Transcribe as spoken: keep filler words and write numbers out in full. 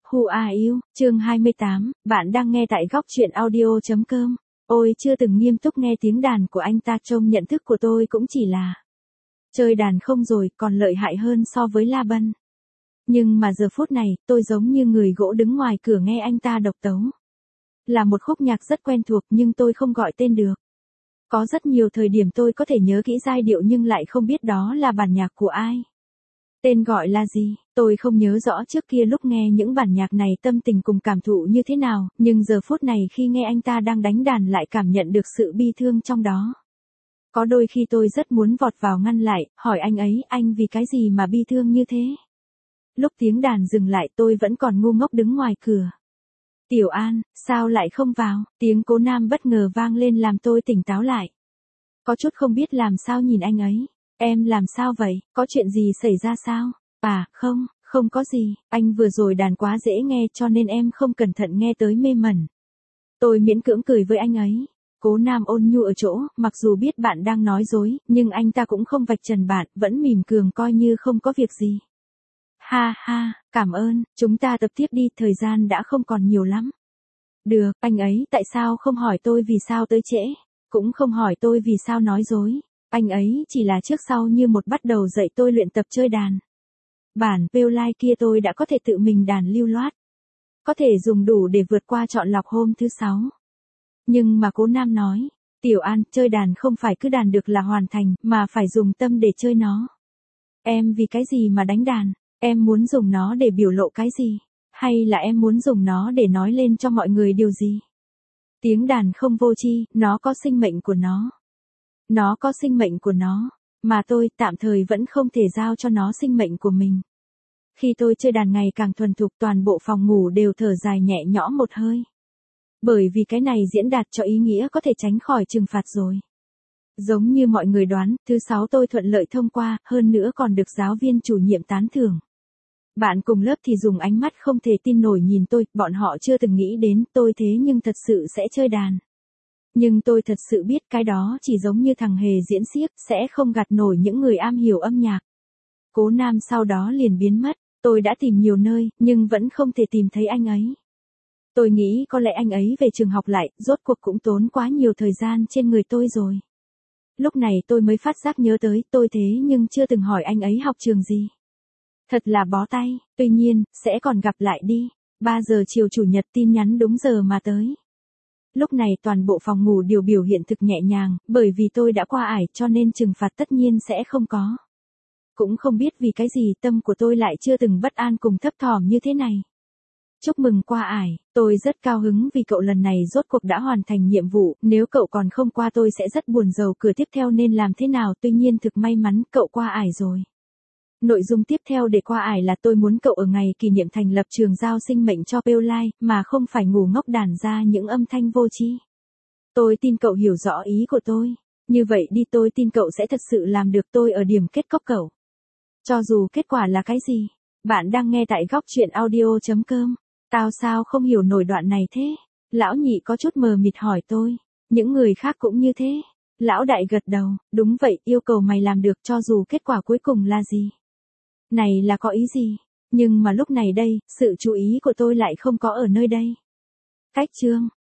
Who are you? Chương hai mươi tám, bạn đang nghe tại góc truyện audio chấm com. Ôi chưa từng nghiêm túc nghe tiếng đàn của anh ta, trông nhận thức của tôi cũng chỉ là chơi đàn không rồi, còn lợi hại hơn so với La Bân. Nhưng mà giờ phút này, tôi giống như người gỗ đứng ngoài cửa nghe anh ta độc tấu. Là một khúc nhạc rất quen thuộc nhưng tôi không gọi tên được. Có rất nhiều thời điểm tôi có thể nhớ kỹ giai điệu nhưng lại không biết đó là bản nhạc của ai. Tên gọi là gì, tôi không nhớ rõ trước kia lúc nghe những bản nhạc này tâm tình cùng cảm thụ như thế nào, nhưng giờ phút này khi nghe anh ta đang đánh đàn lại cảm nhận được sự bi thương trong đó. Có đôi khi tôi rất muốn vọt vào ngăn lại, hỏi anh ấy, anh vì cái gì mà bi thương như thế? Lúc tiếng đàn dừng lại tôi vẫn còn ngu ngốc đứng ngoài cửa. Tiểu An, sao lại không vào? Tiếng Cố Nam bất ngờ vang lên làm tôi tỉnh táo lại. Có chút không biết làm sao nhìn anh ấy. Em làm sao vậy, có chuyện gì xảy ra sao? À, không, không có gì, anh vừa rồi đàn quá dễ nghe cho nên em không cẩn thận nghe tới mê mẩn. Tôi miễn cưỡng cười với anh ấy. Cố Nam ôn nhu ở chỗ, mặc dù biết bạn đang nói dối, nhưng anh ta cũng không vạch trần bạn, vẫn mỉm cười coi như không có việc gì. Ha ha, cảm ơn, chúng ta tập tiếp đi, thời gian đã không còn nhiều lắm. Được, anh ấy tại sao không hỏi tôi vì sao tới trễ, cũng không hỏi tôi vì sao nói dối. Anh ấy chỉ là trước sau như một bắt đầu dạy tôi luyện tập chơi đàn. Bản Pearline kia tôi đã có thể tự mình đàn lưu loát. Có thể dùng đủ để vượt qua chọn lọc hôm thứ sáu. Nhưng mà Cố Nam nói, Tiểu An, chơi đàn không phải cứ đàn được là hoàn thành, mà phải dùng tâm để chơi nó. Em vì cái gì mà đánh đàn? Em muốn dùng nó để biểu lộ cái gì? Hay là em muốn dùng nó để nói lên cho mọi người điều gì? Tiếng đàn không vô tri, nó có sinh mệnh của nó. Nó có sinh mệnh của nó, mà tôi tạm thời vẫn không thể giao cho nó sinh mệnh của mình. Khi tôi chơi đàn ngày càng thuần thục, toàn bộ phòng ngủ đều thở dài nhẹ nhõm một hơi. Bởi vì cái này diễn đạt cho ý nghĩa có thể tránh khỏi trừng phạt rồi. Giống như mọi người đoán, thứ sáu tôi thuận lợi thông qua, hơn nữa còn được giáo viên chủ nhiệm tán thưởng. Bạn cùng lớp thì dùng ánh mắt không thể tin nổi nhìn tôi, bọn họ chưa từng nghĩ đến tôi thế nhưng thật sự sẽ chơi đàn. Nhưng tôi thật sự biết cái đó chỉ giống như thằng hề diễn xiếc, sẽ không gạt nổi những người am hiểu âm nhạc. Cố Nam sau đó liền biến mất, tôi đã tìm nhiều nơi, nhưng vẫn không thể tìm thấy anh ấy. Tôi nghĩ có lẽ anh ấy về trường học lại, rốt cuộc cũng tốn quá nhiều thời gian trên người tôi rồi. Lúc này tôi mới phát giác nhớ tới, tôi thế nhưng chưa từng hỏi anh ấy học trường gì. Thật là bó tay, tuy nhiên, sẽ còn gặp lại đi. ba giờ chiều chủ nhật tin nhắn đúng giờ mà tới. Lúc này toàn bộ phòng ngủ đều biểu hiện thực nhẹ nhàng, bởi vì tôi đã qua ải cho nên trừng phạt tất nhiên sẽ không có. Cũng không biết vì cái gì tâm của tôi lại chưa từng bất an cùng thấp thỏm như thế này. Chúc mừng qua ải, tôi rất cao hứng vì cậu lần này rốt cuộc đã hoàn thành nhiệm vụ, nếu cậu còn không qua tôi sẽ rất buồn rầu, cửa tiếp theo nên làm thế nào, tuy nhiên thực may mắn cậu qua ải rồi. Nội dung tiếp theo để qua ải là tôi muốn cậu ở ngày kỷ niệm thành lập trường giao sinh mệnh cho Pearline, mà không phải ngu ngốc đàn ra những âm thanh vô tri. Tôi tin cậu hiểu rõ ý của tôi. Như vậy đi, tôi tin cậu sẽ thật sự làm được, tôi ở điểm kết cốc cậu. Cho dù kết quả là cái gì. Bạn đang nghe tại góc truyện audio chấm com. Tao sao không hiểu nổi đoạn này thế? Lão nhị có chút mờ mịt hỏi tôi. Những người khác cũng như thế. Lão đại gật đầu, đúng vậy, yêu cầu mày làm được cho dù kết quả cuối cùng là gì. Này là có ý gì? Nhưng mà lúc này đây, sự chú ý của tôi lại không có ở nơi đây. Cách chương,